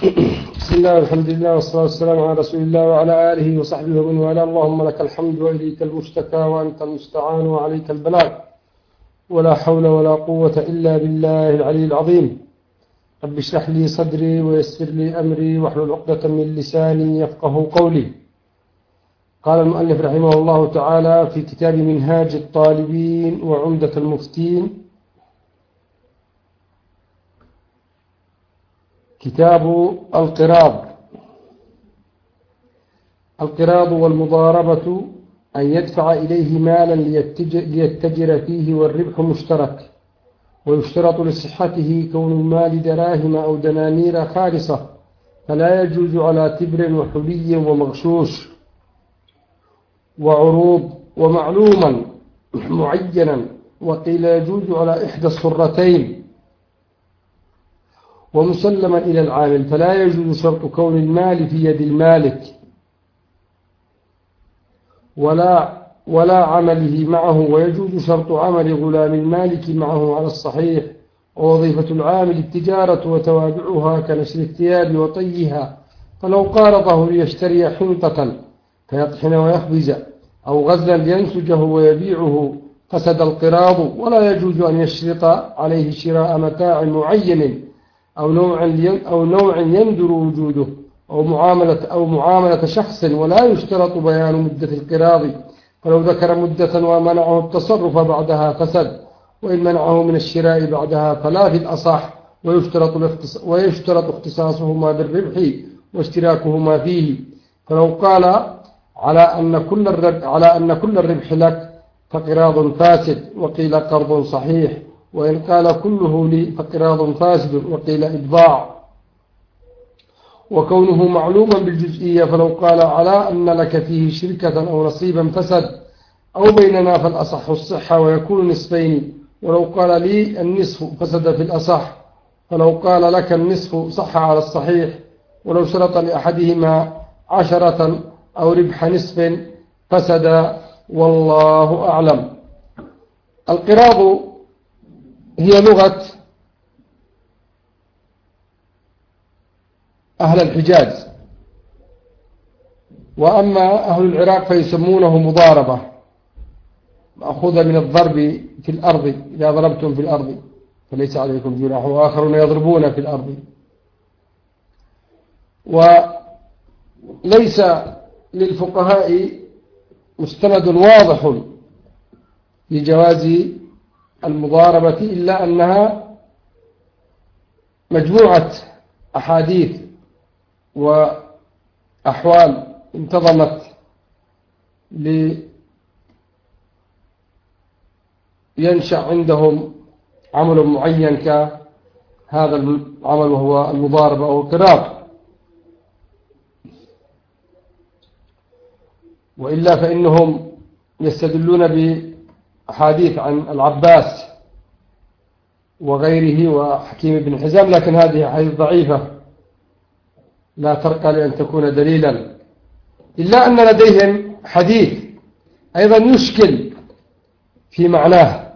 بسم الله والحمد لله والصلاة والسلام على رسول الله وعلى آله وصحبه ومن والاه. اللهم لك الحمد وإليك المشتكى وأنت المستعان وعليك البلاغ ولا حول ولا قوة إلا بالله العلي العظيم. رب اشرح لي صدري ويسر لي أمري واحلل عقدة من لساني يفقه قولي. قال المؤلف رحمه الله تعالى في كتاب منهاج الطالبين وعمدة المفتين، كتاب القراض والمضاربة أن يدفع إليه مالا ليتجر فيه والربح مشترك، ويشترط لصحته كون المال دراهم أو دنانير خالصة، فلا يجوز على تبر وحلي ومغشوش وعروض ومعلوما معينا، وقيل يجوز على إحدى الصرتين ومسلما إلى العامل، فلا يجوز شرط كون المال في يد المالك ولا عمله معه، ويجوز شرط عمل غلام المالك معه على الصحيح. ووظيفة العامل التجارة وتوابعها كنشر الثياب وطيها، فلو قارضه ليشتري حنطة فيطحن ويخبز أو غزلا لينسجه ويبيعه فسد القراض، ولا يجوز أن يشرط عليه شراء متاع معين أو نوع يندر وجوده أو معاملة شخص، ولا يشترط بيان مدة القراض، فلو ذكر مدة ومنعه التصرف بعدها فسد، وإن منعه من الشراء بعدها فلا في الأصح، ويشترط اختصاصهما بالربح واشتراكهما فيه. فلو قال على أن كل الربح لك فقراض فاسد، وقيل قرض صحيح، وإن قال كله لي فقراض فاسد، وقيل إتباع. وكونه معلوما بالجزئية، فلو قال على أن لك فيه شركة أو نصيبا فسد، أو بيننا فالأصح الصحة ويكون نصفين، ولو قال لي النصف فسد في الأصح، فلو قال لك النصف صح على الصحيح، ولو شرط لأحدهما 10 أو ربح نصف فسد، والله أعلم. القراض هي لغة أهل الحجاز، وأما أهل العراق فيسمونه مضاربة، مأخوذة من الضرب في الأرض، إذا ضربتم في الأرض فليس عليكم جناح، وآخرون يضربون في الأرض. وليس للفقهاء مستند واضح لجواز المضاربة، إلا أنها مجموعة أحاديث وأحوال انتظمت لينشأ عندهم عمل معين كهذا العمل، وهو المضاربة أو القراض. وإلا فإنهم يستدلون بأحاديث عن العباس وغيره وحكيم بن حزام، لكن هذه أحاديث ضعيفة لا ترقى لأن تكون دليلا، إلا أن لديهم حديث أيضا يشكل في معناه،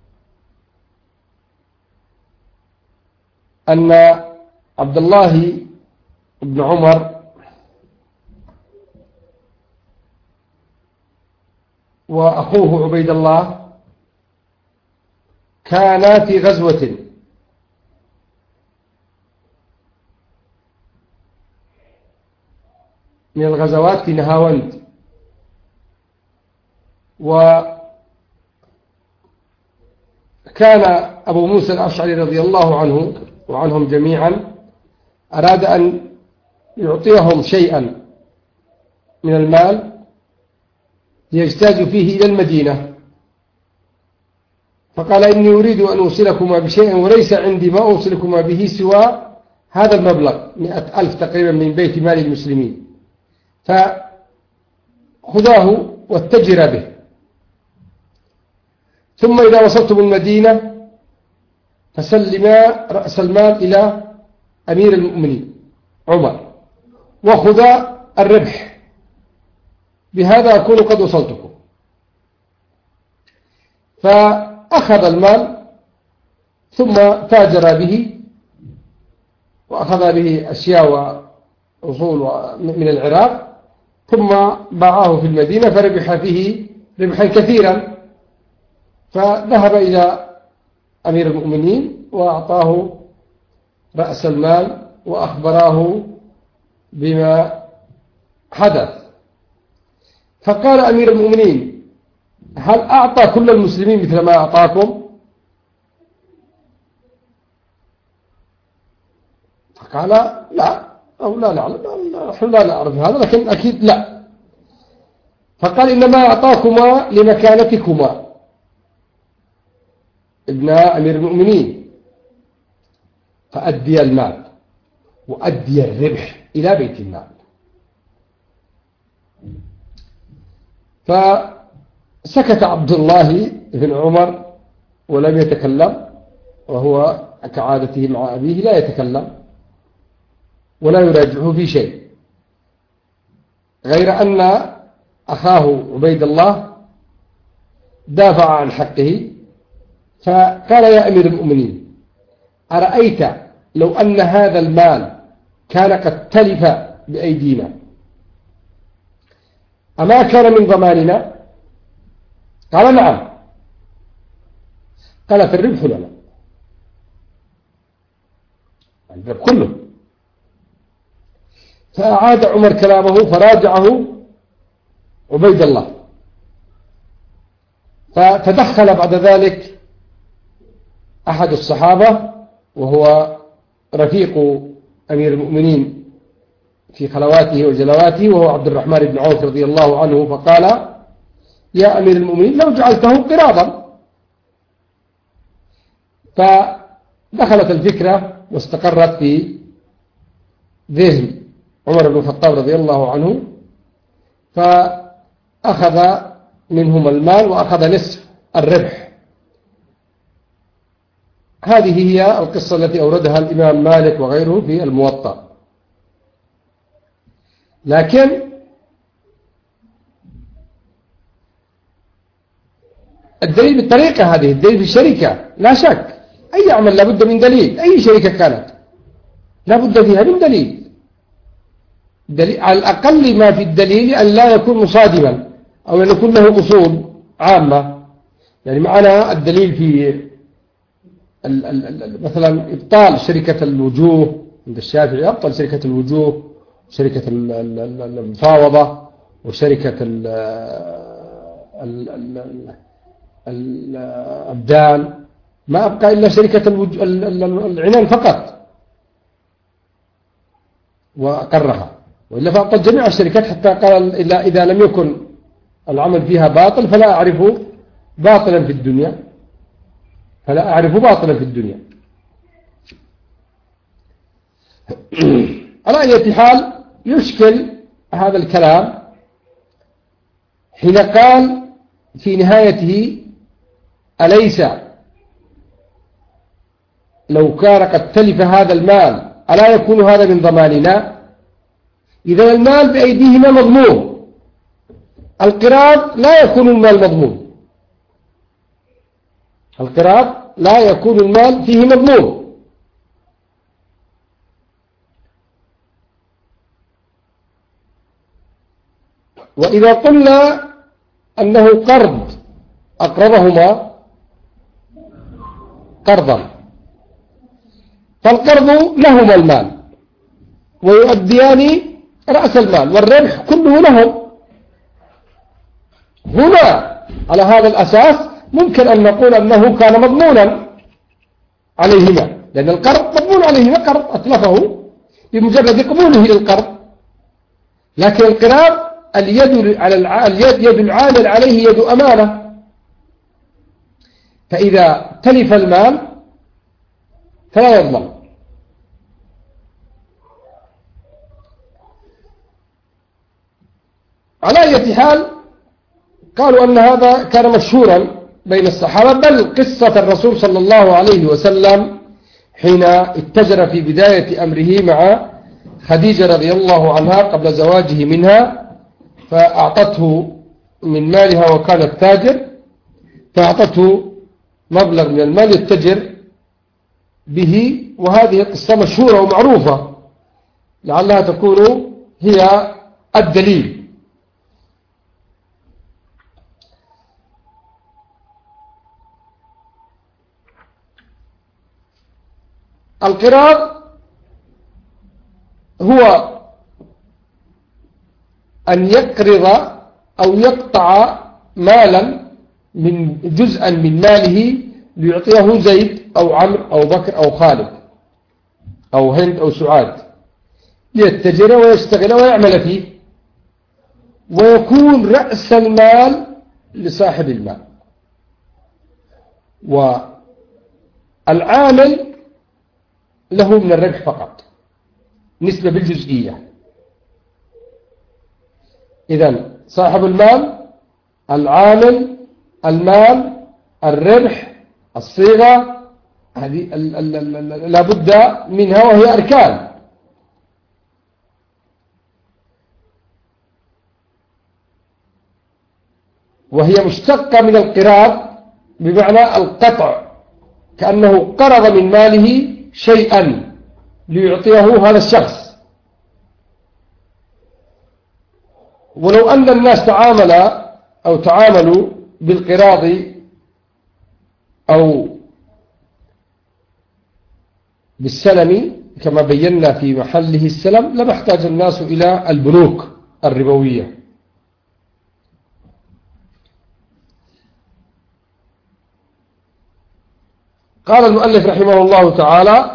أن عبد الله بن عمر وأخوه عبيد الله كانا في غزوة، من الغزوات في نهاوند، وكان أبو موسى الأشعري رضي الله عنه وعنهم جميعا أراد أن يعطيهم شيئا من المال ليجتازوا فيه إلى المدينة، فقال إني أريد أن أوصلكما بشيء وليس عندي ما أوصلكما به سوى هذا المبلغ 100,000 تقريبا من بيت مال المسلمين، فخذاه واتجر به، ثم إذا وصلتم المدينة فسلما رأس المال إلى أمير المؤمنين عمر، وخذا الربح، بهذا أكون قد وصلتكم. فأخذ المال ثم تاجر به وأخذ به أشياء وأصول من العراق، ثم باعه في المدينة فربح فيه ربحا كثيرا، فذهب إلى أمير المؤمنين وأعطاه رأس المال وأخبراه بما حدث. فقال أمير المؤمنين: هل أعطى كل المسلمين مثل ما أعطاكم؟ فقال: لا، أو لا نعلم، نحن لا نعرف هذا، لكن أكيد لا. فقال: إنما أعطاكما لمكانتكما ابن أمير المؤمنين، فأدي المال وأدي الربح إلى بيت المال. فسكت عبد الله بن عمر ولم يتكلم، وهو كعادته مع أبيه لا يتكلم ولا يراجعه في شيء، غير أن أخاه عبيد الله دافع عن حقه، فقال: يا أمير المؤمنين، أرأيت لو أن هذا المال كان قد تلف بأيدينا أما كان من ضماننا؟ قال: نعم. قال: فالربح لنا، الربح كله. فأعاد عمر كلامه فراجعه عبيد الله، فتدخل بعد ذلك أحد الصحابة وهو رفيق أمير المؤمنين في خلواته وجلواته، وهو عبد الرحمن بن عوف رضي الله عنه، فقال: يا أمير المؤمنين، لو جعلته قراضا. فدخلت الفكرة واستقرت في ذهن عمر بن الخطاب رضي الله عنه، فأخذ منهم المال وأخذ نصف الربح. هذه هي القصة التي أوردها الإمام مالك وغيره في الموطأ. لكن الدليل بالطريقة هذه، الدليل بالشركة لا شك، أي عمل لابد من دليل، أي شركة كانت لابد فيها من دليل. على الأقل ما في الدليل أن لا يكون مصادما، أو أن يكون له أصول عامة. يعني معنا الدليل في مثلا إبطال شركة الوجوه عند الشافعي، أبطل شركة الوجوه، شركة المفاوضة، وشركة الأبدان، ما أبقى إلا شركة العنان فقط وأقرها، وإلا فأبطل جميع الشركات، حتى قال: إلا إذا لم يكن العمل فيها باطل فلا أعرف باطلا في الدنيا، فلا أعرف باطلا في الدنيا. على أي حال يشكل هذا الكلام حين قال في نهايته: أليس لو كان قد تلف هذا المال ألا يكون هذا من ضماننا؟ إذا المال بأيديهما مضمون، القراض لا يكون المال مضمون، القراض لا يكون المال فيه مضمون. وإذا قلنا أنه قرض أقرضهما قرضا، فالقرض لهما المال ويؤديان رأس المال، والربح كله لهم. هنا على هذا الأساس ممكن أن نقول أنه كان مضمونا عليهما، لأن القرض مضمون عليهما، قرض أتلفه بمجرد قبوله للقرض. لكن القراض يد العامل عليه يد أمانة، فإذا تلف المال فلا يضمن. على أي حال قالوا أن هذا كان مشهورا بين الصحابة، بل قصة الرسول صلى الله عليه وسلم حين اتجر في بداية أمره مع خديجة رضي الله عنها قبل زواجه منها، فأعطته من مالها وكانت تاجر، فأعطته مبلغ من المال يتجر به، وهذه القصة مشهورة ومعروفة لعلها تكون هي الدليل. القراض هو أن يقرض أو يقطع مالا من جزءا من ماله ليعطيه زيد أو عمرو أو بكر أو خالد أو هند أو سعاد ليتجر ويشتغل ويعمل فيه، ويكون رأس المال لصاحب المال، والعامل له من الربح فقط نسبة بالجزئية. إذن صاحب المال، العامل، المال، الربح، الصيغة، هذه لابد منها وهي أركان. وهي مشتقة من القراض بمعنى القطع، كأنه قرض من ماله شيئا ليعطيه هذا الشخص. ولو أن الناس تعاملوا بالقراض أو بالسلم كما بينا في محله السلم، لما احتاج الناس إلى البنوك الربوية. قال المؤلف رحمه الله تعالى: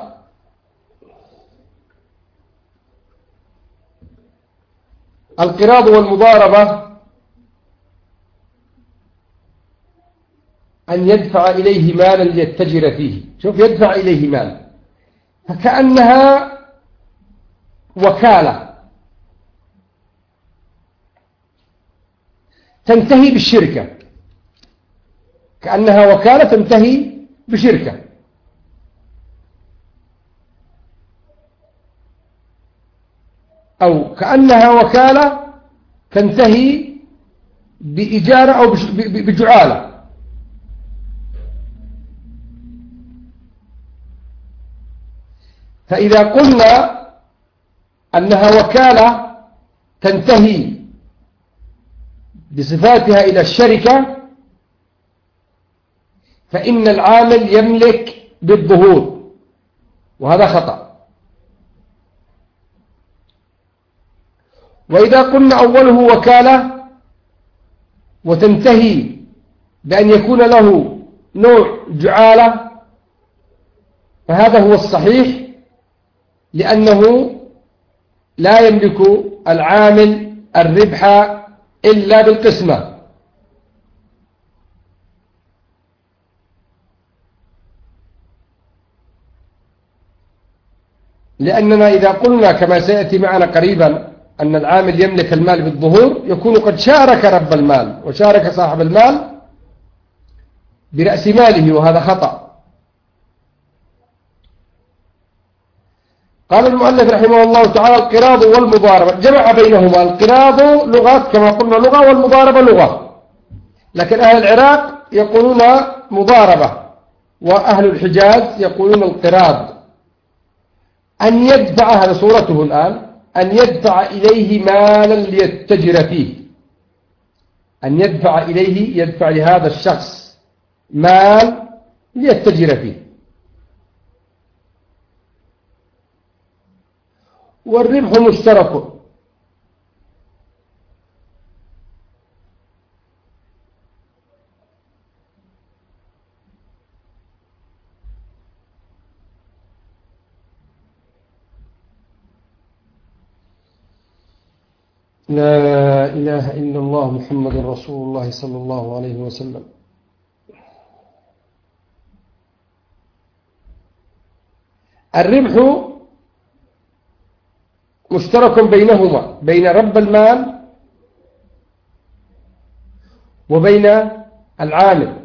القراض والمضاربة أن يدفع إليه مالا ليتجر فيه. شوف، يدفع إليه مال، فكأنها وكالة تنتهي بالشركة، كأنها وكالة تنتهي بشركة. أو كأنها وكالة تنتهي بإجارة أو بجعالة. فإذا قلنا أنها وكالة تنتهي بصفاتها إلى الشركة، فإن العامل يملك بالظهور، وهذا خطأ. وإذا قلنا أوله وكالة وتنتهي بأن يكون له نوع جعالة، فهذا هو الصحيح، لأنه لا يملك العامل الربح إلا بالقسمة. لأننا إذا قلنا كما سيأتي معنا قريبا أن العامل يملك المال بالظهور، يكون قد شارك رب المال وشارك صاحب المال برأس ماله، وهذا خطأ. قال المؤلف رحمه الله تعالى: القراض والمضاربة، جمع بينهما. القراض لغة كما قلنا لغة، والمضاربة لغة، لكن أهل العراق يقولون مضاربة، وأهل الحجاز يقولون القراض. أن يدفع، هذا صورته الآن، أن يدفع إليه مالا ليتجر فيه. أن يدفع إليه، يدفع لهذا الشخص مال ليتجر فيه. والربح مشترك. لا إله إلا الله محمد رسول الله صلى الله عليه وسلم. الربح مشترك بينهما، بين رب المال وبين العامل.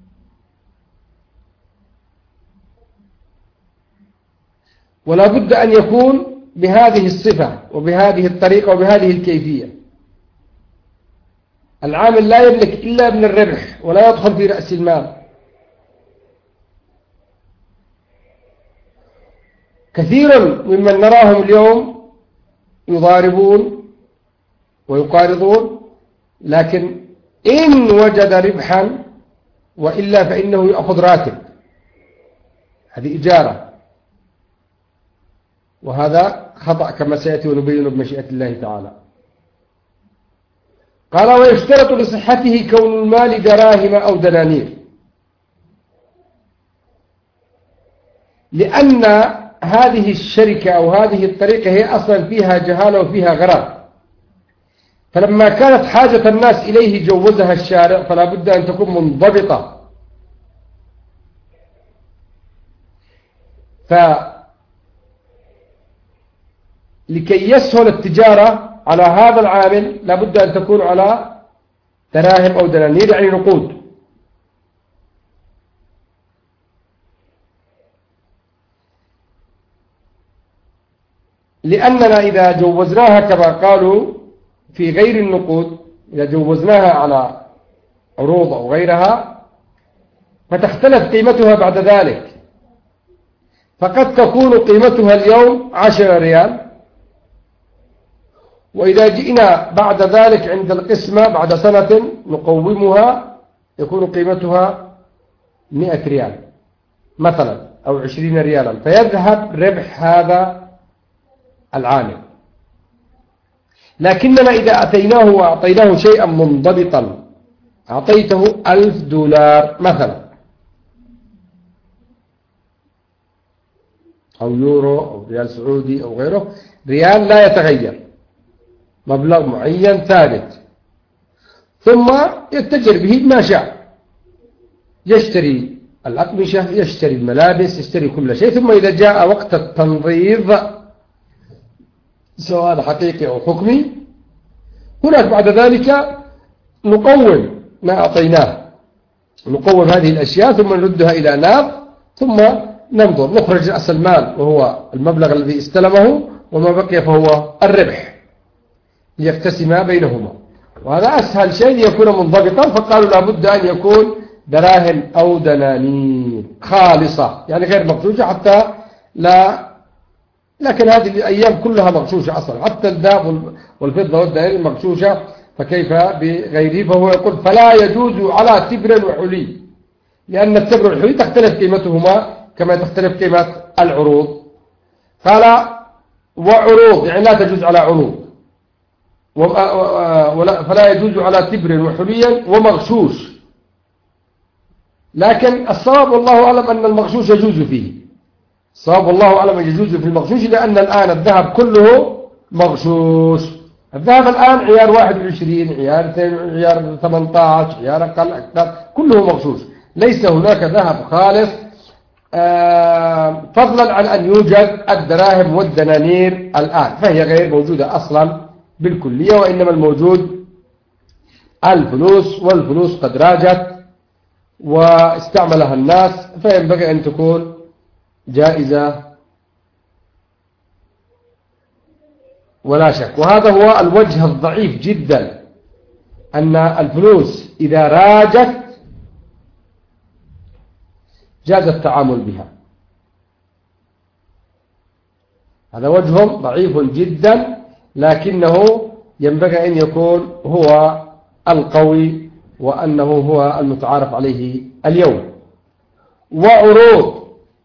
ولا بد أن يكون بهذه الصفة وبهذه الطريقة وبهذه الكيفية. العامل لا يملك إلا من الربح ولا يدخل في رأس المال. كثير ممن نراهم اليوم يضاربون ويقارضون، لكن إن وجد ربحا، وإلا فإنه يأخذ راتب، هذه إجارة، وهذا خطأ كما سيأتي ونبين بمشيئة الله تعالى. قال: ويشترط لصحته كون المال دراهم أو دنانير، لأن هذه الشركة أو هذه الطريقة هي أصلا فيها جهالة وفيها غرر، فلما كانت حاجة الناس إليه جوزها الشارع، فلا بد أن تكون منضبطة. فلكي يسهل التجارة على هذا العامل لا بد أن تكون على دراهم أو دنانير، يعني نقود. لأننا إذا جوزناها كما قالوا في غير النقود، إذا جوزناها على عروض أو غيرها، فتختلف قيمتها بعد ذلك، فقد تكون قيمتها اليوم 10 ريال، وإذا جئنا بعد ذلك عند القسمة بعد سنة نقومها يكون قيمتها 100 ريال مثلا أو 20 ريالا، فيذهب ربح هذا العامل. لكننا إذا أتيناه وأعطيناه شيئا منضبطا، أعطيته $1000 مثلا أو يورو أو ريال سعودي أو غيره، ريال لا يتغير، مبلغ معين ثابت، ثم يتجر به بما شاء، يشتري الأقمشة، يشتري الملابس، يشتري كل شيء. ثم إذا جاء وقت التنظيف سواء حقيقي أو حكمي، هناك بعد ذلك نقوم ما أعطيناه، نقوم هذه الأشياء ثم نردها إلى ناب، ثم ننظر نخرج رأس المال وهو المبلغ الذي استلمه، وما بقي فهو الربح، ليقتسما بينهما. وهذا أسهل شيء ليكون منضبطا، فقالوا لابد أن يكون دراهم أو دنانير خالصة، يعني غير مغشوشة حتى لا. لكن هذه الأيام كلها مغشوشة أصلا، حتى الذهب والفضة والدنانير مغشوشة، فكيف بغيره؟ فهو يقول: فلا يجوز على تبر وحلي، لأن التبر والحلي تختلف قيمتهما كما تختلف قيمة العروض. قال: وعروض يعني لا تجوز على عروض، فلا يجوز على تبر وحليا ومغشوش. لكن الصواب والله أعلم أن المغشوش يجوز فيه، الصواب والله أعلم أن يجوز في المغشوش، لأن الآن الذهب كله مغشوش. الذهب الآن عيار 21، عيار 18، عيار أقل أكثر، كله مغشوش، ليس هناك ذهب خالص، فضلا عن أن يوجد الدراهم والدنانير الآن، فهي غير موجودة أصلا بالكلية، وإنما الموجود الفلوس، والفلوس قد راجت واستعملها الناس، فينبغي أن تكون جائزة ولا شك. وهذا هو الوجه الضعيف جدا، أن الفلوس إذا راجت جاز التعامل بها، هذا وجه ضعيف جدا، لكنه ينبغي أن يكون هو القوي، وأنه هو المتعارف عليه اليوم. وعروض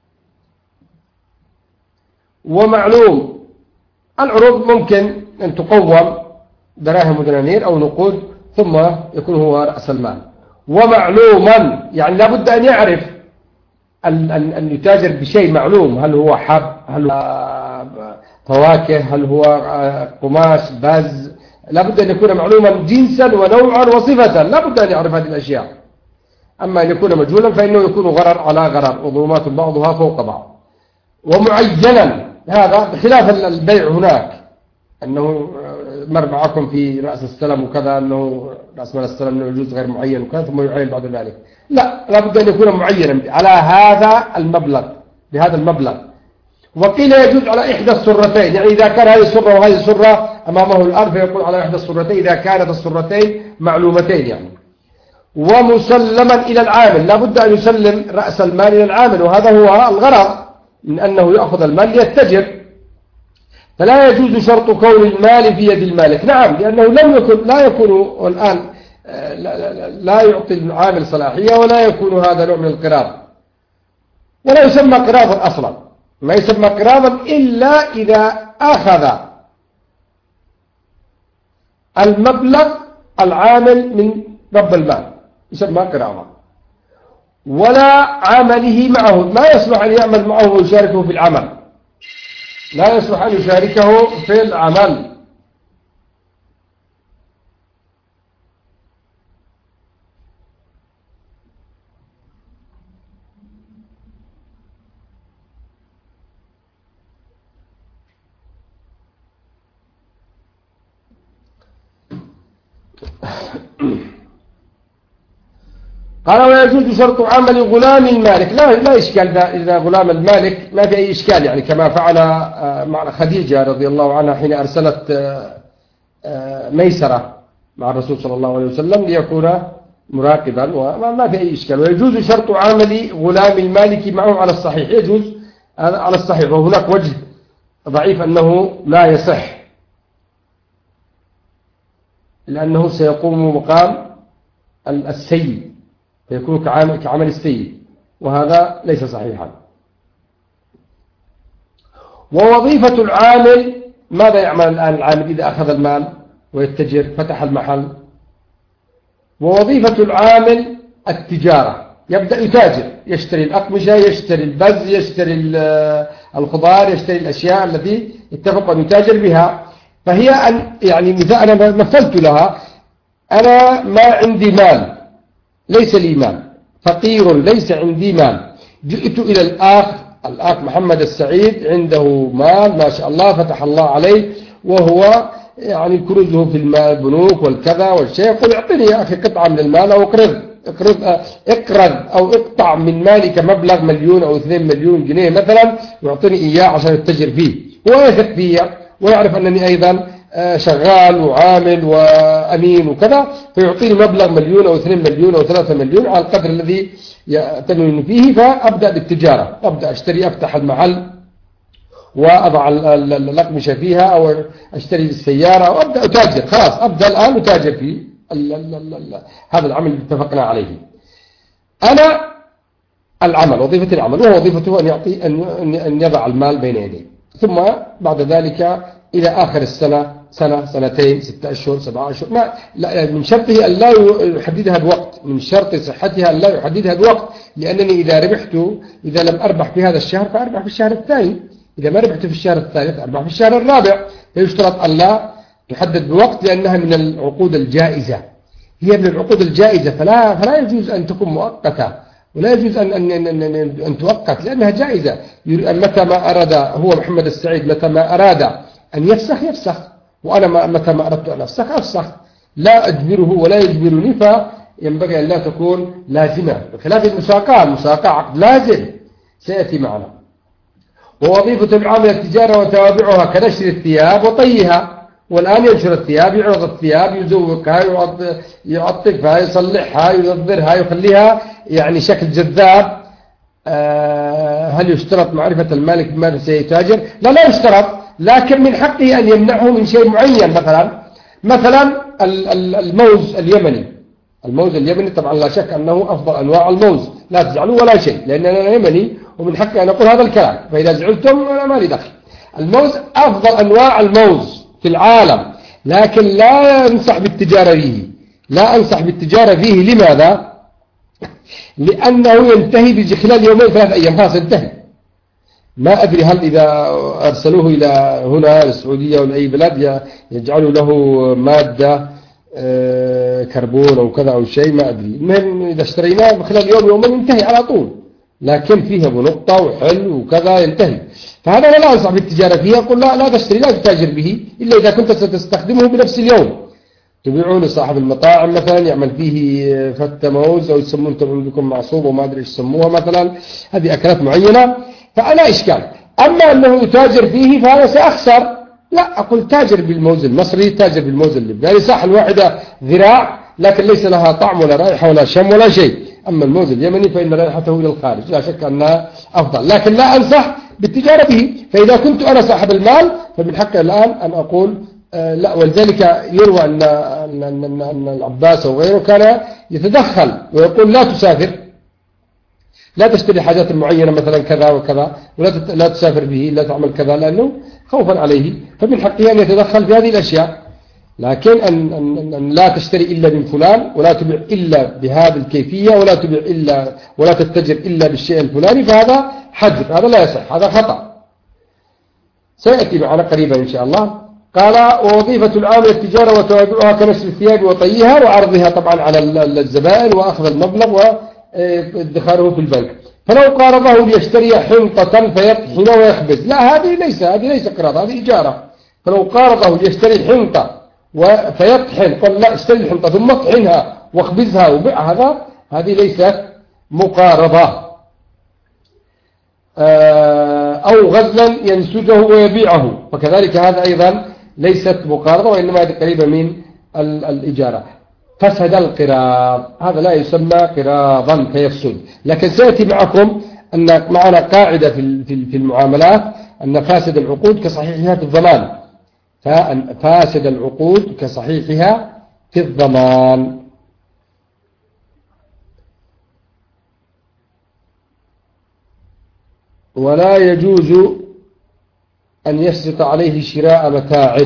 ومعلوم، العروض ممكن أن تقوم دراهم ودنانير أو نقود، ثم يكون هو رأس المال. ومعلوما يعني لابد أن يعرف أن يتاجر بشيء معلوم، هل هو حب، هل هو فواكه، هل هو قماش، باز، لابد أن يكون معلوما جنسا ونوعا وصفة، لابد أن يعرف هذه الأشياء. أما أن يكون مجهولا فإنه يكون غرر على غرر، وظلمات بعضها فوق بعض. ومعينا، هذا بخلاف البيع هناك، أنه مر معكم في رأس السلم وكذا، أنه رأس مال السلم أنه يجوز غير معين وكذا ثم يعين بعد ذلك، لا، لابد أن يكون معينا على هذا المبلغ، بهذا المبلغ. وقيل يجوز على إحدى السرتين، يعني إذا كان هذه السرة وهذه السرة أمامه الآن فيقول على إحدى السرتين إذا كانت السرتين معلومتين يعني. ومسلما إلى العامل، لابد أن يسلم رأس المال إلى العامل، وهذا هو الغرض من أنه يأخذ المال ليتجر، فلا يجوز شرط كون المال في يد المالك. نعم، لأنه لا يكون الآن لا يعطي العامل صلاحية، ولا يكون هذا نوع من القراض، ولا يسمى قراضا أصلا، ما يسمى قراضا إلا إذا أخذ المبلغ العامل من رب المال يسمى قراضا، ولا عمله معه. ما يصلح أن يعمل معه ويشاركه في العمل، لا يصلح أن يشاركه في العمل. قال ويجوز شرط عمل غلام المالك. لا إشكال إذا غلام المالك، ما في أي إشكال، يعني كما فعل مع خديجة رضي الله عنها حين أرسلت ميسرة مع الرسول صلى الله عليه وسلم ليكون مراقبا، وما في أي إشكال. ويجوز شرط عمل غلام المالك معه على الصحيح، يجوز على الصحيح، وهناك وجه ضعيف أنه لا يصح، لأنه سيقوم مقام السيد، فيكون كعمل السيد، وهذا ليس صحيحا. ووظيفة العامل، ماذا يعمل الآن العامل إذا أخذ المال ويتجر فتح المحل؟ ووظيفة العامل التجارة، يبدأ يتاجر، يشتري الأقمشة، يشتري البز، يشتري الخضار، يشتري الأشياء التي اتفق أن يتاجر بها. فهي يعني مثال أنا مثلت لها، أنا ما عندي مال، ليس لي مال، فقير ليس عندي مال، جئت إلى الأخ محمد السعيد عنده مال ما شاء الله فتح الله عليه، وهو يعني كنوزه في البنوك والكذا والشيء، يقول اعطني يا أخي قطعة من المال، أو اقرض أو اقطع من مالك مبلغ 1 أو 2 مليون جنيه مثلا، يعطني إياه عشان يتجر فيه، ويثق فيه ويعرف أنني أيضا شغال وعامل وأمين وكذا، فيعطيني مبلغ 1 أو 2 مليون أو 3 مليون على القدر الذي يأتمن فيه، فأبدأ بالتجارة، أبدأ أشتري، أفتح المحل وأضع الأقمشة فيها، أو أشتري السيارة وأبدأ أتاجر، خلاص أبدأ الآن أتاجر في هذا العمل اللي اتفقنا عليه. أنا العمل، وظيفة العمل، وهو وظيفته أن يعطي أن يضع المال بين يديه، ثم بعد ذلك إلى آخر السنة، سنة، سنتين، 6 أشهر، 7 أشهر، لا، من شرطه أن لا يحددها بوقت، من شرط صحتها أن لا يحددها بوقت، لأنني إذا لم أربح في هذا الشهر فأربح في الشهر الثاني، إذا ما ربحت في الشهر الثالث أربح في الشهر الرابع. فيشترط أن لا تحدد بوقت، لأنها من العقود الجائزة، هي من العقود الجائزة، فلا يجوز أن تكون مؤقتة، ولا يجوز أن تؤقت، لأنها جائزة. متى ما أراد هو محمد السعيد، متى ما أراد أن يفسخ، وأنا متى ما أردت أن أفسخ، لا أجبره ولا يجبرني، فينبغي أن لا تكون لازمة، بخلاف المساقة عقد لازم سيأتي معنا. ووظيفة العامل التجارة وتوابعها كنشر الثياب وطيها، والآن ينشر الثياب، يعرض الثياب، يزوقها، يعطفها، يصلحها، ينظرها، يخليها يعني شكل جذاب. هل يشترط معرفة المالك بماذا سيتاجر؟ لا يشترط، لكن من حقه أن يمنعه من شيء معين. مثلا الموز اليمني طبعا لا شك أنه أفضل أنواع الموز، لا تزعلوا ولا شيء، لأن أنا يمني ومن حقي أن أقول هذا الكلام، فإذا زعلتم أنا ما لي دخل. الموز أفضل أنواع الموز في العالم، لكن لا أنصح بالتجارة فيه. لماذا؟ لأنه ينتهي خلال 2 3 أيام، خلاص ينتهي. ما أدري هل إذا أرسلوه إلى هنا السعودية ولا أي بلاد يجعلوا له مادة كربون أو كذا أو شيء، ما أدري. المهم إذا اشتريناه خلال يومين ينتهي على طول، لكن فيه بنقطة وحل وكذا ينتهي. فهذا لا أنصح بالتجارة فيه، أقول لا تشتري، لا تتاجر به إلا إذا كنت ستستخدمه بنفس اليوم. تبيعون لصاحب المطاعم مثلا يعمل فيه فتة موز، أو يسمون أنتم عندكم معصوب وما أدري إيش يسموها مثلا، هذه أكلات معينة، فأنا إشكال. أما أنه يتاجر فيه فهذا سأخسر، لا، أقول تاجر بالموز المصري، تاجر بالموز اللبناني، صح الواحدة ذراع لكن ليس لها طعم ولا رائحة ولا شم ولا شيء. أما الموز اليمني فإن رائحته إلى الخارج، لا شك أنها أفضل، لكن لا أنصح بالتجارة به. فإذا كنت أنا صاحب المال فمن حقي الآن أن أقول لا. ولذلك يروى أن العباس أو غيره كان يتدخل ويقول لا تسافر، لا تشتري حاجات معينة مثلا كذا وكذا، ولا تسافر به، لا تعمل كذا، لأنه خوفا عليه. فمن حقه أن يتدخل في هذه الأشياء. لكن أن لا تشتري إلا من فلان، ولا تبيع إلا بهذه الكيفية، ولا تتجر إلا بالشيء الفلاني، فهذا حجر، هذا لا يصح، هذا خطأ. سيأتي معنا قريبا إن شاء الله. قال ووظيفة العامل التجارة وتوابعها كنسل الثياب وطيها وعرضها طبعا على الزبائن وأخذ المبلغ وادخاره في البنك. فلو قارضه ليشتري حنطة فيطحن ويخبز، لا هذه ليس قراض، هذه إجارة. فلو قارضه ليشتري حنطة فيطحن، قال لا اشتري الحنطة ثم اطحنها واخبزها وبيعها، هذه ليست مقارضة. أو غزلا ينسجه ويبيعه، فكذلك هذا أيضا ليست مقارضة، وإنما هذه قريبة من الإجارة. فسد القراض، هذا لا يسمى قراضا فيفسد. لكن سيأتي معكم أن معنا قاعدة في المعاملات أن فاسد العقود كصحيحها في الضمان، فاسد العقود كصحيحها في الضمان. ولا يجوز أن يشرط عليه شراء متاع،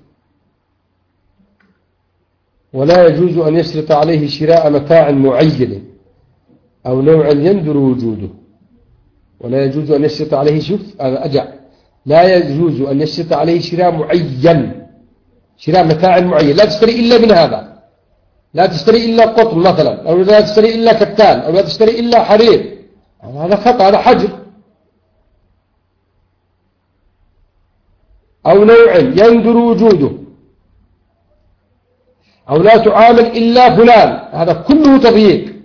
ولا يجوز أن يشرط عليه شراء متاع معين أو نوع يندر وجوده. ولا يجوز أن يشرط عليه، شوف لا يجوز أن يشرط عليه شراء معين، شراء متاع معين. لا تشتري إلا من هذا، لا تشتري إلا قطن مثلا، أو لا تشتري إلا كتان، أو لا تشتري إلا حرير، هذا خطأ، هذا حجر. أو نوع يندر وجوده، أو لا تعامل إلا فلان، هذا كله تضييق،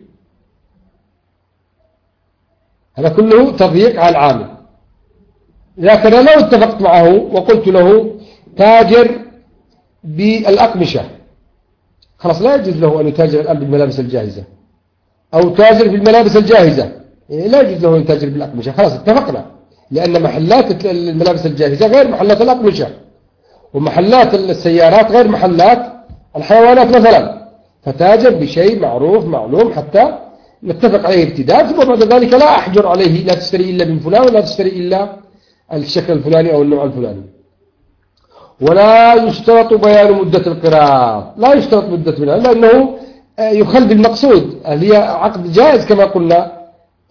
هذا كله تضييق على العامل. لكن لو اتفقت معه وقلت له تاجر بالأقمشة، خلاص لا يجوز له أن يتاجر الآن بالملابس الجاهزة، أو تاجر بالملابس الجاهزة، لا يجوز له أن يتاجر بالأقمشة، خلاص اتفقنا. لأن محلات الملابس الجاهزة غير محلات الأقمشة، ومحلات السيارات غير محلات الحيوانات مثلا. فتاجر بشيء معروف معلوم حتى نتفق عليه ابتداء، ثم بعد ذلك لا أحجر عليه لا تشتري إلا من فلان، ولا تشتري إلا الشكل الفلاني أو النوع الفلاني. ولا يشترط بيان مدة القراض، لا يشترط مدة منها، لأنه يخل بالمقصود، هي عقد جائز كما قلنا،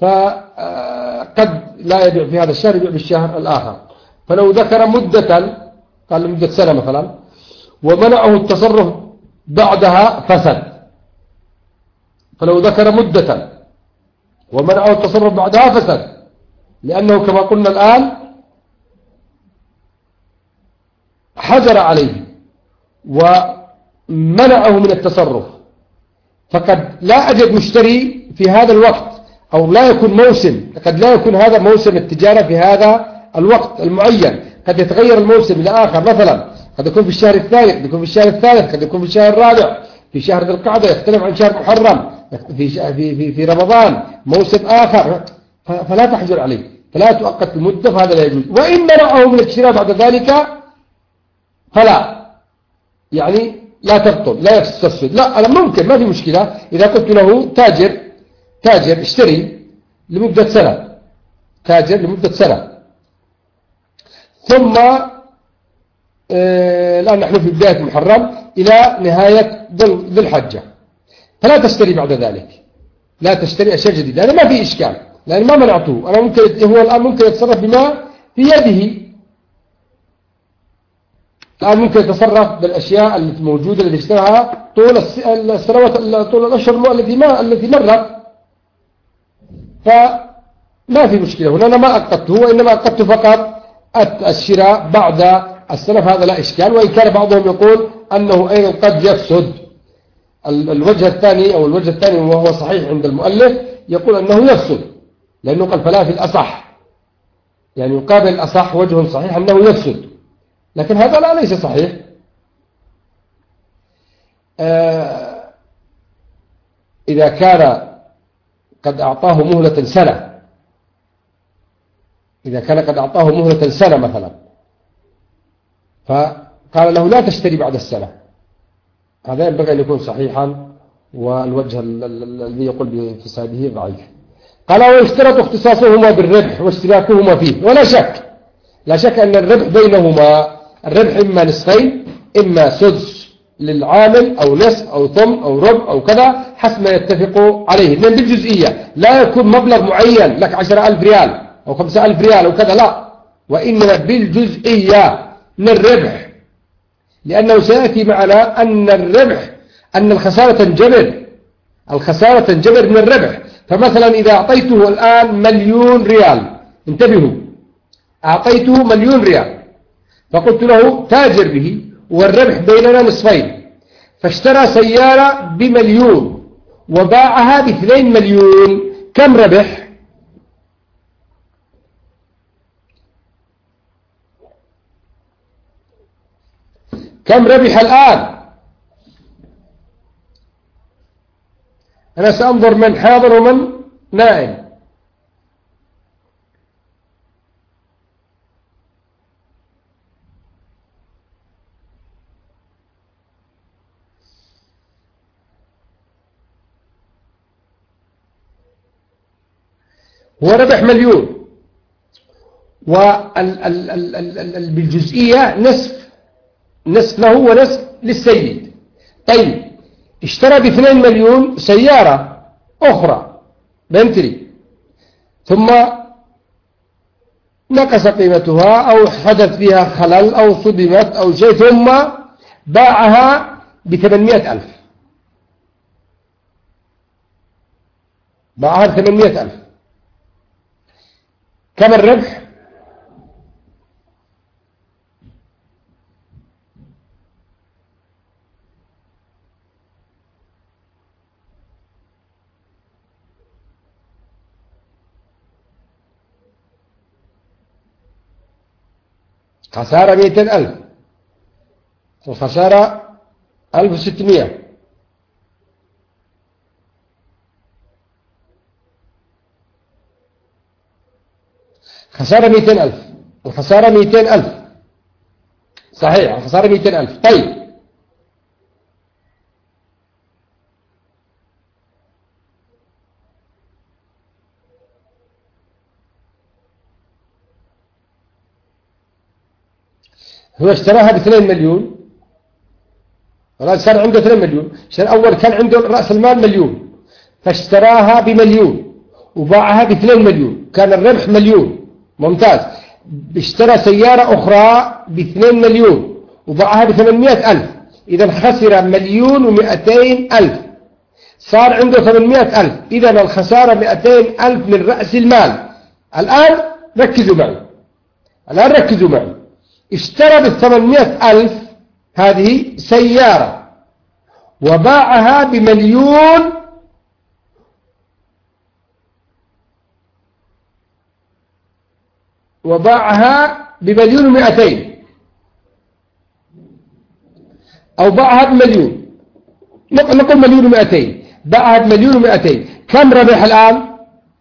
فقد لا يبيع في هذا الشهر، يبيع بالشهر الآخر. فلو ذكر مدة، قال لمدة سنة مثلا، ومنعه التصرف بعدها فسد. فلو ذكر مدة ومنعه التصرف بعدها فسد، لأنه كما قلنا الآن حجر عليه ومنعه من التصرف، فقد لا أجد مشتري في هذا الوقت، أو لا يكون موسم، قد لا يكون هذا موسم التجارة في هذا الوقت المعين، قد يتغير الموسم إلى آخر، مثلا قد يكون في الشهر الثالث، قد يكون في الشهر الثالث، قد يكون في الشهر الرابع، في شهر ذي القعدة يختلف عن شهر محرم، في رمضان موسم آخر، فلا تحجر عليه، فلا تؤقت المدة، فهذا لا يجوز. وإن منعه من الشراء بعد ذلك فلا، يعني لا تبطل، لا يستفسد، لا أنا ممكن، ما في مشكلة. إذا قلت له تاجر اشتري لمدة سنة، تاجر لمدة سنة، ثم الآن نحن في بداية محرم إلى نهاية ذي الحجة، فلا تشتري بعد ذلك، لا تشتري أشياء جديدة، هذا ما في إشكال، لأن ما منعته، أنا ممكن، هو الآن ممكن يتصرف بما في يده، الآن ممكن يتصرف بالأشياء الموجودة التي اشتراها طول السنوات، طول الأشهر التي مرت، فما في مشكلة. هنا أنا ما أقدته، وإنما أقدت فقط الشراء بعد السنة، هذا لا إشكال. وإن كان بعضهم يقول أنه أيضا قد يفسد. الوجه الثاني أو الوجه الثاني وهو صحيح عند المؤلف يقول أنه يفسد، لأنه قال فلا في الأصح، يعني يقابل الأصح وجه صحيح أنه يفسد، لكن هذا لا ليس صحيح. إذا كان قد أعطاه مهلة سنة، إذا كان قد أعطاه مهلة سنة مثلا، فقال له لا تشتري بعد السنة، هذا ينبغي أن يكون صحيحا، والوجه الذي يقول بفساده ضعيف. قال ويشترط اختصاصهما بالربح واشتراكهما فيه، ولا شك، لا شك أن الربح بينهما، الربح إما نصفين، إما سدس للعامل أو نصف أو ثمن أو ربع أو كذا حسب ما يتفقوا عليه، لأن بالجزئية لا يكون مبلغ معين لك 10,000 ريال أو 5,000 ريال أو كذا، لا، وإنما بالجزئية من الربح، لأنه سيأتي معنا أن الربح، أن الخسارة تنجبر، الخسارة تنجبر من الربح. فمثلا إذا أعطيته الآن 1,000,000 ريال، انتبهوا، أعطيته 1,000,000 ريال فقلت له تاجر به والربح بيننا نصفين، فاشترى سيارة ب1,000,000 وباعها ب2,000,000، كم ربح؟ كم ربح الآن؟ أنا سأنظر من حاضر ومن نائم. هو ربح 1,000,000 بالجزئية نصف له ونصف للسيد. طيب اشترى ب2,000,000 سيارة أخرى بنتلي، ثم نقص قيمتها أو حدث فيها خلل أو صدمت أو شيء، ثم باعها ب800,000، باعها ب800,000، كم الربح؟ خسارة 200,000، الخسارة 1,600، خسارة 200,000، الخسارة 200,000 صحيح، الخسارة 200,000. طيب هو اشتراها ب2,000,000، الآن صار عنده 2,000,000، أول كان عنده رأس المال 1,000,000 فاشتراها ب1,000,000 وباعها ب2,000,000، كان الربح 1,000,000، ممتاز. اشترى سيارة أخرى ب2,000,000 وباعها ب800,000، إذا خسر 1,200,000، صار عنده 800,000، إذا الخسارة 200,000 من رأس المال. الآن ركزوا معي، اشترى ب800,000 هذه سيارة وباعها ب1,000,000 وباعها ب1,200,000 أو باعها ب1,000,000، نقول 1,200,000، باعها ب1,200,000، كم ربح الآن؟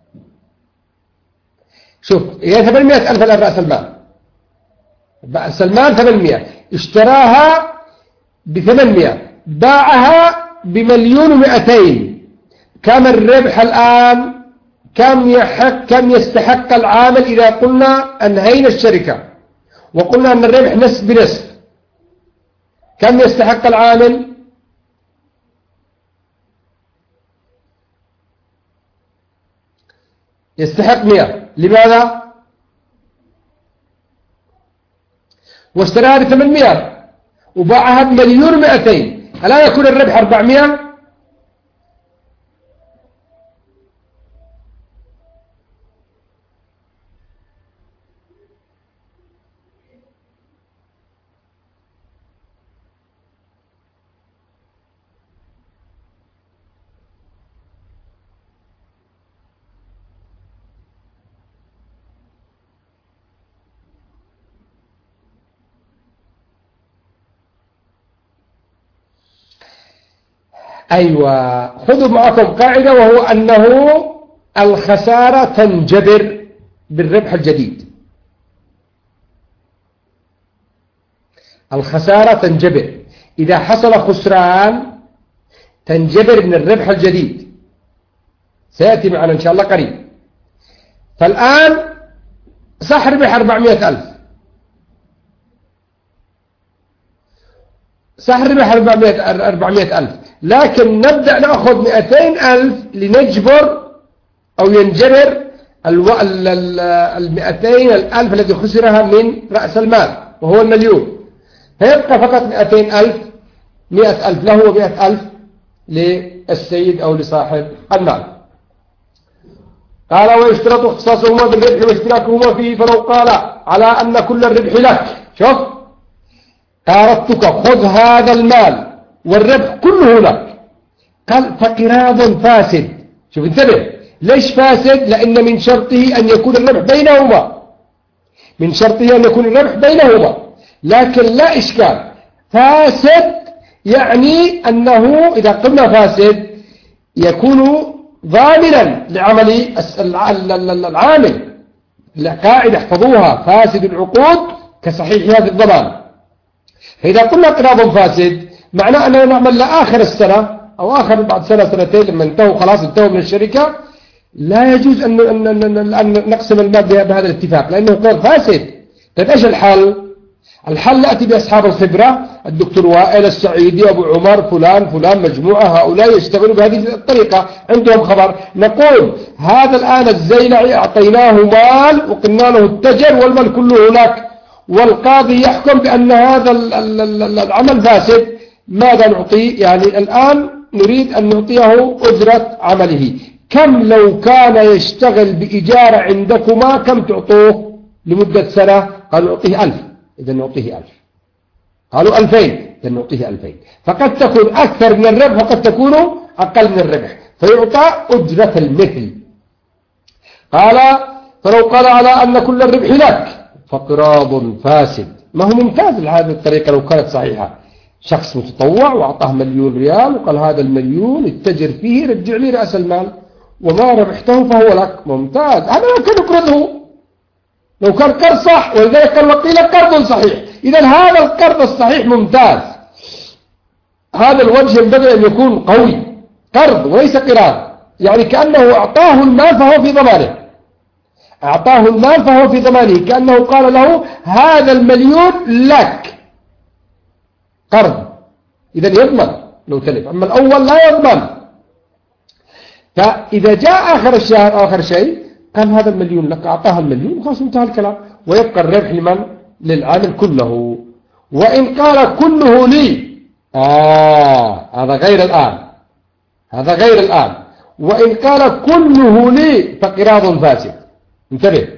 شوف، هي 800,000 الآن رأس المال، رأس المال 800، اشتراها ب800، باعها ب1,200,000، كم الربح الآن؟ كم يستحق العامل إذا قلنا أنهينا الشركة وقلنا أن الربح نصف بنصف؟ كم يستحق العامل؟ يستحق 100. لماذا؟ واشتراها ب800 وباعها ب1,200,000، ألا يكون الربح 400؟ أيوة، خذوا معكم قاعدة، وهو أنه الخسارة تنجبر بالربح الجديد. الخسارة تنجبر إذا حصل خسران تنجبر من الربح الجديد، سيأتي معنا إن شاء الله قريب. فالآن صح ربح 400,000، صح ربح 400,000، لكن نبدأ نأخذ 200,000 لنجبر أو ينجبر 200,000 الذي خسرها من رأس المال وهو المليون، فيبقى فقط 200,000، 100,000 له و100,000 للسيد أو لصاحب المال. قال ويشترط اختصاصهما بالربح واشتراكهما فيه، فلو قال على أن كل الربح لك، شوف قارضتك خذ هذا المال والربح كله لك، قال فقراض فاسد. شوف انتبه، ليش فاسد؟ لأن من شرطه أن يكون الربح بينهما، من شرطه أن يكون الربح بينهما، لكن لا إشكال. فاسد يعني أنه إذا قلنا فاسد يكون ضامنا لعمل العامل. القاعدة احفظوها، فاسد العقود كصحيحها في الضمان. فإذا قلنا قراض فاسد معناه أننا نعمل لآخر السنة أو آخر بعد سنة سنتين لما انتهوا خلاص انتهوا من الشركة، لا يجوز أن نقسم المال بهذا الاتفاق لأنه قرض فاسد. طيب إيش الحل؟ الحل نأتي بأصحاب الخبرة، الدكتور وائل السعيدي، أبو عمر، فلان مجموعة، هؤلاء يشتغلوا بهذه الطريقة، عندهم خبر. نقول هذا الآن الزيلعي أعطيناه مال وقلنا له التجر والمال كله هناك، والقاضي يحكم بأن هذا العمل فاسد، ماذا نعطيه؟ يعني الآن نريد أن نعطيه أجرة عمله. كم لو كان يشتغل بإجارة عندكما كم تعطوه لمدة سنة؟ قالوا نعطيه 1000، إذا نعطيه 1000. قالوا 2000، إذا نعطيه 2000. فقد تكون أكثر من الربح وقد تكون أقل من الربح، فيعطى أجرة المثل. قال فلو قال على أن كل الربح لك فقراض فاسد. ما هو ممتاز هذه الطريقة لو كانت صحيحة. شخص متطوع وأعطاه 1,000,000 ريال وقال هذا 1,000,000 اتجر فيه، رجع لي رأس المال وما ربحته فهو لك. ممتاز. هذا لو كان يقرضه، لو كان قرض صح، ولذلك قال وقيل قرض صحيح. إذا هذا القرض الصحيح ممتاز. هذا الوجه ينبغي أن يكون قوي، قرض وليس قراض، يعني كأنه أعطاه المال فهو في ضمانه، أعطاه المال فهو في ضمانه، كأنه قال له هذا 1,000,000 لك، قرض، إذا يضمن لو تلف. أما الأول لا يضمن. فإذا جاء آخر الشهر آخر شيء قال هذا 1,000,000 لك، أعطاها 1,000,000 خلاص انتهى الكلام، ويبقى الربح لمن؟ للعامل كله. وإن قال كله لي، هذا غير الآن، هذا غير الآن. وإن قال كله لي فقراض فاسد. انتبه،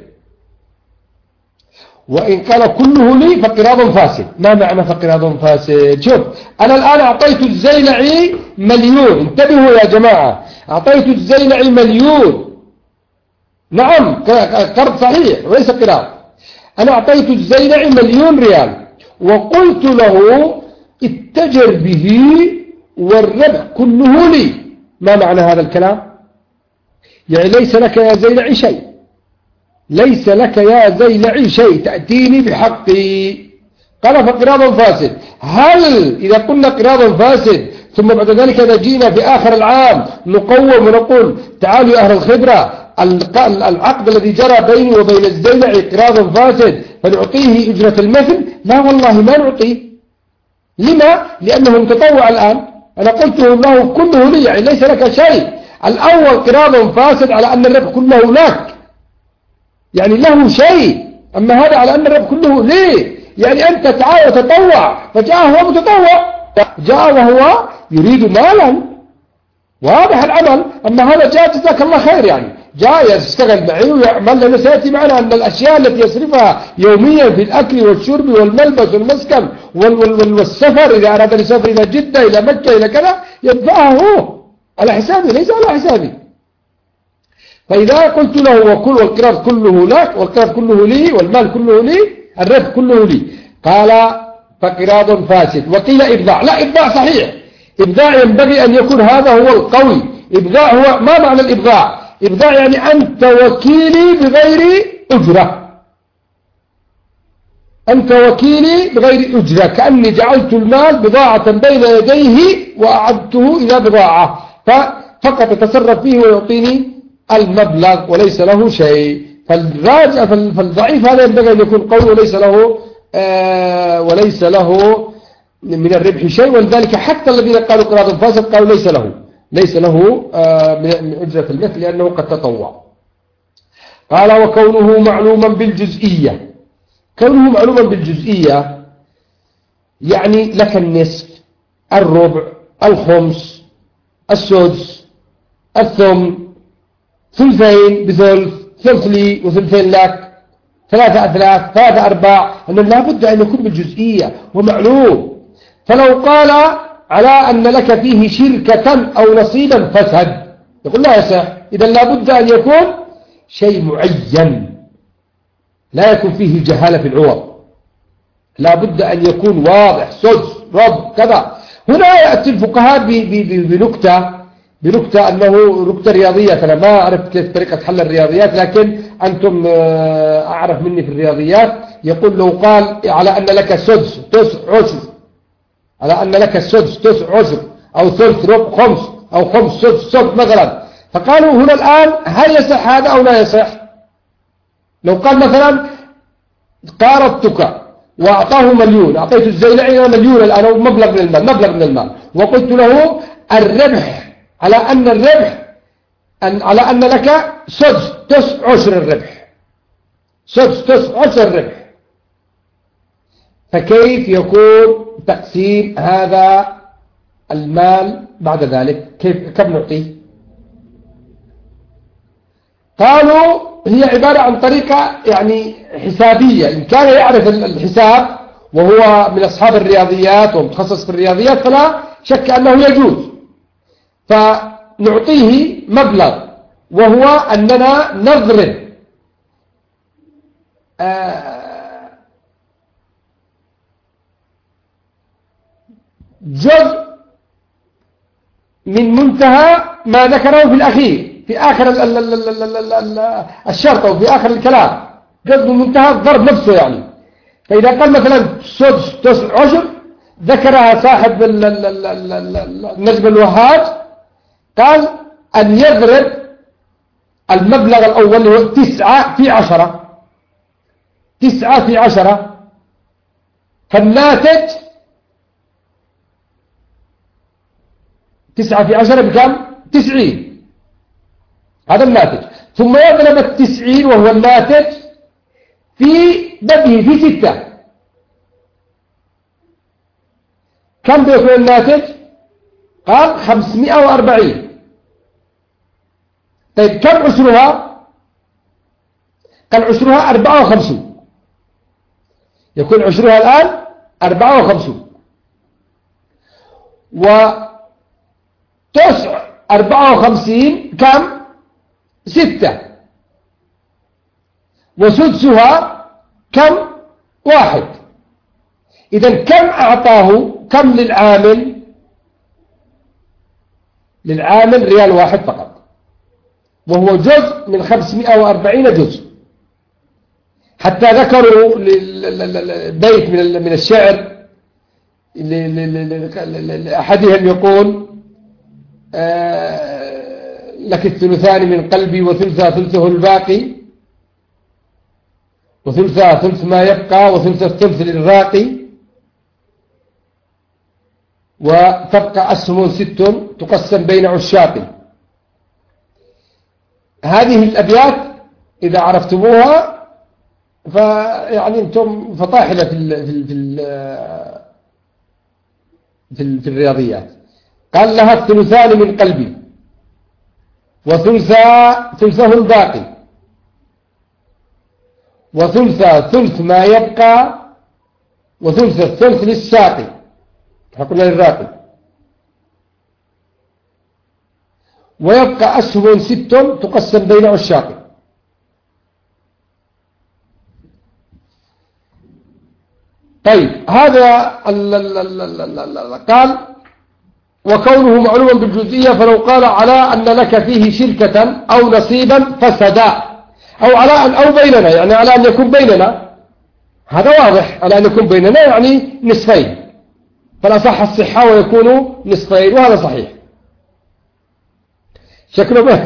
وإن قال كله لي فقراض فاسد. ما معنى فقراض فاسد؟ شوف أنا الآن أعطيت الزيلعي 1,000,000، انتبهوا يا جماعة، أعطيت الزيلعي 1,000,000، نعم قرض صحيح وليس قراض. أنا أعطيت الزيلعي 1,000,000 ريال وقلت له اتجر به والربح كله لي. ما معنى هذا الكلام؟ يعني ليس لك يا زيلعي شيء، ليس لك يا زيلعي شيء، تأتيني بحقي. قال فقراض فاسد. هل إذا قلنا قراض فاسد ثم بعد ذلك إذا جينا في آخر العام نقوم ونقول تعالوا يا أهل الخبرة العقد الذي جرى بيني وبين الزيلعي قراض فاسد فنعطيه أجرة المثل؟ لا والله ما نعطيه. لما؟ لأنه متطوع الآن. أنا قلت له كله لي، يعني ليس لك شيء. الأول قراض فاسد على أن الربح كله لك، يعني له شيء. أما هذا على أن الربح كله ليه، يعني أنت تعال وتطوع. فجاء هو متطوع، جاء وهو يريد مالا، واضح العمل. أما هذا جاء جزاك الله خير، يعني جاء يشتغل معي ويعمل. لنا سيأتي معنا أن الأشياء التي يصرفها يوميا في الأكل والشرب والملبس والمسكن والسفر، إذا أراد أن يسافر إلى جدة إلى مكة إلى كذا يدفعها هو على حسابي ليس على حسابي. فإذا قلت له وكل والقراض كله لك والقراض كله لي والمال كله لي الربح كله لي، قال فقراض فاسد. وقيل إبضاع. لا، إبضاع صحيح. إبضاع ينبغي أن يكون هذا هو القوي. إبضاع هو ما معنى الإبضاع؟ إبضاع يعني أنت وكيلي بغير أجرة، أنت وكيلي بغير أجرة، كأني جعلت المال بضاعة بين يديه وأعدته إلى بضاعة، فقط يتصرف فيه ويعطيني المبلغ وليس له شيء. فالضعيف هذا ينبغي أن يكون قوي وليس له من الربح شيء. ولذلك حتى الذين قالوا قراض فاسد قالوا ليس له من أجرة المثل لأنه قد تطوع. قال وكونه معلوما بالجزئية. كونه معلوما بالجزئية يعني لك النصف، الربع، الخمس، السدس، الثمن، ثلثين بثلث، ثلث لي وثلثين لك، 3/3، 3/4، أنه لا بد أن يكون بالجزئية ومعلوم. فلو قال على أن لك فيه شركة أو نصيبا فسد، يقول لا يصح. إذا لا بد أن يكون شيء معين، لا يكون فيه جهالة في العوض، لا بد أن يكون واضح، سدس، ربع، كذا. هنا يأتي الفقهاء بنكتة أنه نكتة رياضية. أنا ما أعرف كيف طريقة حل الرياضيات، لكن أنتم أعرف مني في الرياضيات. يقول لو قال على أن لك سدس، تسع، عشر، على أن لك السدس، تسع، عشر، أو ثلث، ربع، خمس، أو خمس، سدس مثلا. فقالوا هنا الآن هل يصح هذا أو لا يصح؟ لو قال مثلا قارضتك وأعطاه مليون، أعطيت الزيلعي مليون الآن، أو مبلغ من المال، وقلت له الربح على أن لك سدس، تسع، عشر الربح، سدس، تسع، عشر الربح. فكيف يكون تقسيم هذا المال بعد ذلك؟ كم نعطيه؟ قالوا هي عبارة عن طريقة يعني حسابية. إن كان يعرف الحساب وهو من أصحاب الرياضيات ومتخصص في الرياضيات فلا شك أنه يجوز. فنعطيه مبلغ، وهو أننا نضرب جزء من منتهى ما ذكره في الأخير، في آخر الشرط أو في آخر الكلام، جزء من منتهى الضرب نفسه يعني. فإذا قال مثلا سدس، تسع، عشر، ذكرها صاحب النجم الوهاج، قال أن يضرب المبلغ الأول هو 9 في 10، 9 في 10، فالناتج 9 في 10 بكم؟ 90. هذا الناتج. ثم يضرب 90 وهو الناتج في بدءه في 6. كم بيكون الناتج؟ قال 540. طيب كم عشرها؟ قال عشرها 54. يكون عشرها الآن 54. وتسع 54 كم؟ 6. وسدسها كم؟ 1. إذن كم أعطاه؟ كم للعامل؟ للعامل ريال 1 فقط، وهو جزء من 540 جزء. حتى ذكروا بيت من الشعر لأحدهم يقول لك الثلثان من قلبي وثلثا ثلثه الباقي، وثلثا ثلث ما يبقى، وثلث الثلث للراقي، وتبقى أسهم 6 تقسم بين عشاقي. هذه الأبيات إذا عرفتموها فيعني أنتم فطاحلة في الرياضيات. قال لها الثلثان من قلبي، ثلثه الباقي، ثلث ما يبقى، وثلث الثلث للساقي، قلنا للراقي، ويبقى أسهم 6 تقسم بين عشاقي. طيب هذا قال وكونه معلوما بالجزئية، فلو قال على أن لك فيه شركة أو نصيبا فسدا، أو على أن أو بيننا، يعني على أن يكون بيننا، هذا واضح، على أن يكون بيننا يعني نصفين، فالأصح الصحة ويكون نصفين، وهذا صحيح. شكله ما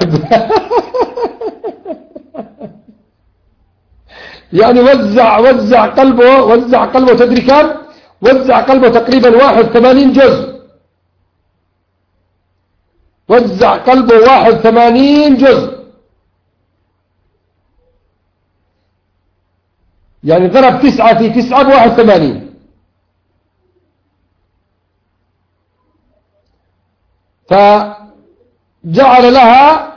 يعني وزع قلبه تدري كم؟ وزع قلبه تقريبا 81 جزء، وزع قلبه 81 جزء، يعني ضرب 9 في 9 ب81، فجعل لها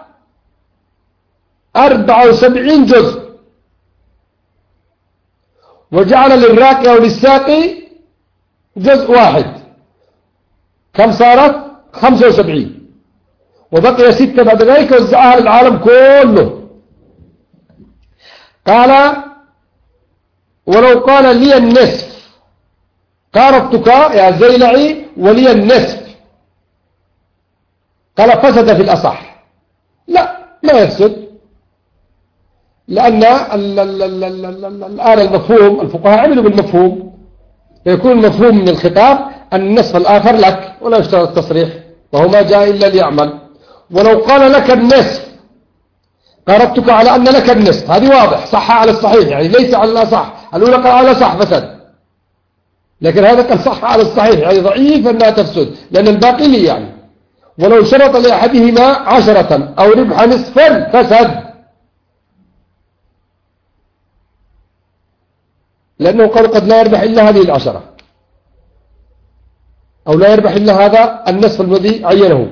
74 جزء، وجعل للراقي أو للساقي جزء واحد، كم صارت؟ 75، وبقي 6 بعد ذلك وزعها للعالم كله. قال ولو قال لي النصف قارضتك يا زيلعي ولي النصف، قال فسد في الأصح. لا، ما يفسد، لأن الآن المفهوم الفقهاء عملوا بالمفهوم، يكون المفهوم من الخطاب أن النصف الآخر لك ولا يشترط التصريح، وهو ما جاء إلا ليعمل. ولو قال لك النصف قارضتك على أن لك النصف، هذه واضح، صح على الصحيح، يعني ليس على الأصح، الأولى قال على صح فسد، لكن هذا قال صح على الصحيح، يعني ضعيف أنها تفسد لأن الباقي لي يعني. ولو شرط لأحدهما 10 أو ربح نصفا فسد، لأنه قال قد لا يربح إلا هذه 10، أو لا يربح إلا هذا النصف الذي عينه.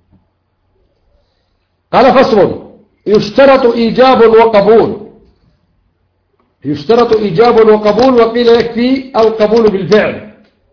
قال فصل: يشترط إيجاب وقبول. يشترط إيجاب وقبول، وقيل يكفي القبول بالفعل،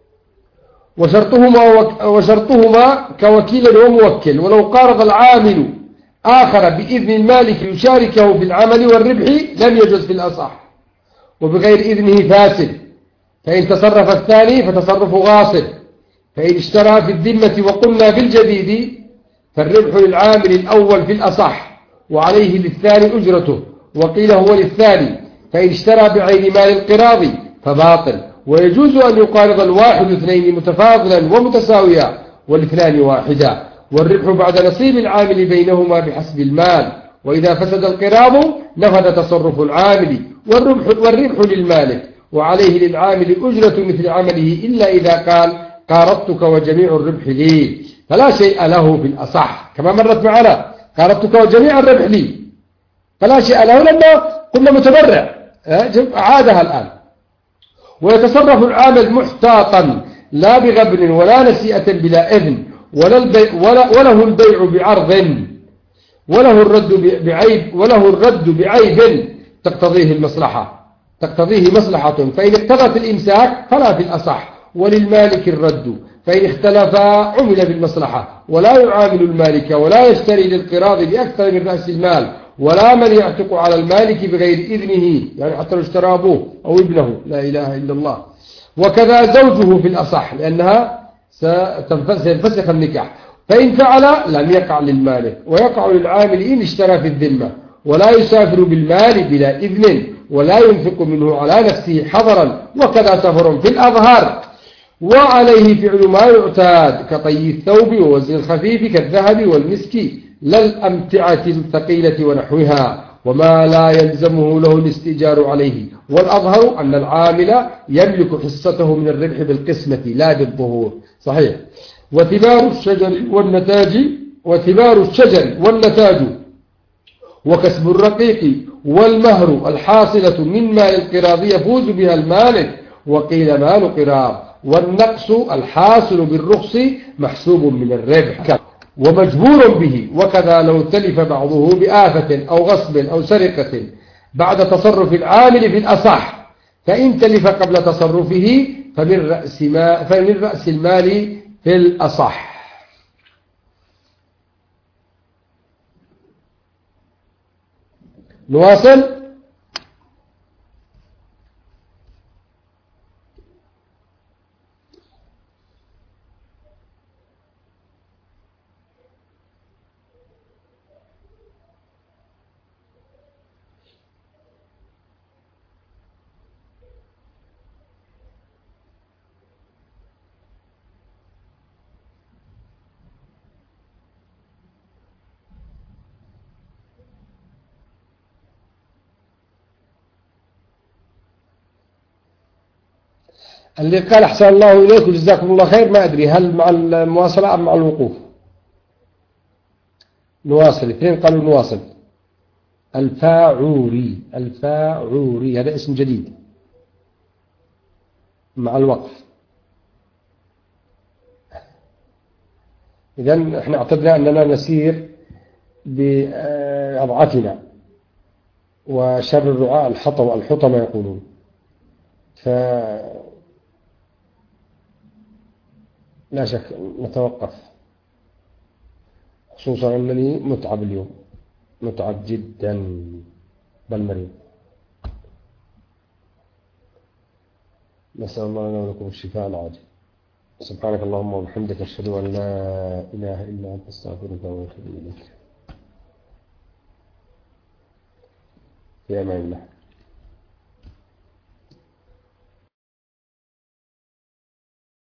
وشرطهما كوكيل وموكل. ولو قارض العامل آخر بإذن المالك يشاركه في العمل والربح لم يجوز في الأصح، وبغير إذنه فاسد، فإن تصرف الثاني فتصرف غاصب. فإن اشترى في الذمة وقلنا بالجديد فالربح للعامل الأول في الأصح، وعليه للثاني أجرته، وقيل هو للثاني. فإن اشترى بعين مال القراض فباطل، ويجوز أن يقارض الواحد اثنين متفاضلا ومتساويا، والاثنان واحدا، والربح بعد نصيب العامل بينهما بحسب المال. وإذا فسد القراض نفذ تصرف العامل، والربح للمالك، وعليه للعامل أجرة مثل عمله، إلا إذا قال قارضتك وجميع الربح لي، فلا شيء له في الأصح، كما مرت معنا قارضتك وجميع الربح لي، فلا شيء له، لأنه قلنا متبرع، عادها الآن. ويتصرف العامل محتاطا لا بغبن ولا نسيئة بلا إذن، وله البيع بعرض، وله الرد بعيب تقتضيه مصلحة، فإن اقتضت الإمساك فلا في الأصح، وللمالك الرد، فإن اختلفا عمل بالمصلحة. ولا يعامل المالك ولا يشتري للقراض بأكثر من رأس المال، ولا من يعتق على المالك بغير إذنه، يعني حتى لو اشترى أبوه أو ابنه، لا إله إلا الله. وكذا زوجه في الأصح، لأنها ستنفسخ النكاح. فإن فعل لم يقع للمالك، ويقع للعامل إن اشترى في الذمة. ولا يسافر بالمال بلا إذن، ولا ينفق منه على نفسه حضرا، وكذا سفر في الأظهار. وعليه فعل ما يعتاد كطي الثوب ووزن الخفيف كالذهب والمسك، لا الأمتعة الثقيلة ونحوها، وما لا يلزمه له الاستئجار عليه. والأظهر أن العامل يملك حصته من الربح بالقسمة لا بالظهور. صحيح. وثمار الشجر والنتاج وكسب الرقيق والمهر الحاصلة من مال القراض يفوز بها المالك، وقيل مال قراض. والنقص الحاصل بالرخص محسوب من الربح ومجبور به، وكذا لو تلف بعضه بآفة أو غصب أو سرقة بعد تصرف العامل في الأصح، فإن تلف قبل تصرفه فمن رأس المال في الأصح. نواصل. اللي قال أحسن الله إليك وجزاكم الله خير ما أدري هل مع المواصلة أم مع الوقوف. نواصل، اثنين قالوا نواصل. الفاعوري، الفاعوري هذا اسم جديد مع الوقف. إذن احنا اعتدنا أننا نسير بأضعتنا، وشر الرعاء الحطمة يقولون. لا شك نتوقف، خصوصا أنني متعب اليوم، متعب جدا بل مريض. نسأل الله لنا ولكم الشفاء العاجل. سبحانك اللهم وبحمدك أشهد أن لا إله إلا أنت أستغفرك وأتوب إليك. في أمان الله.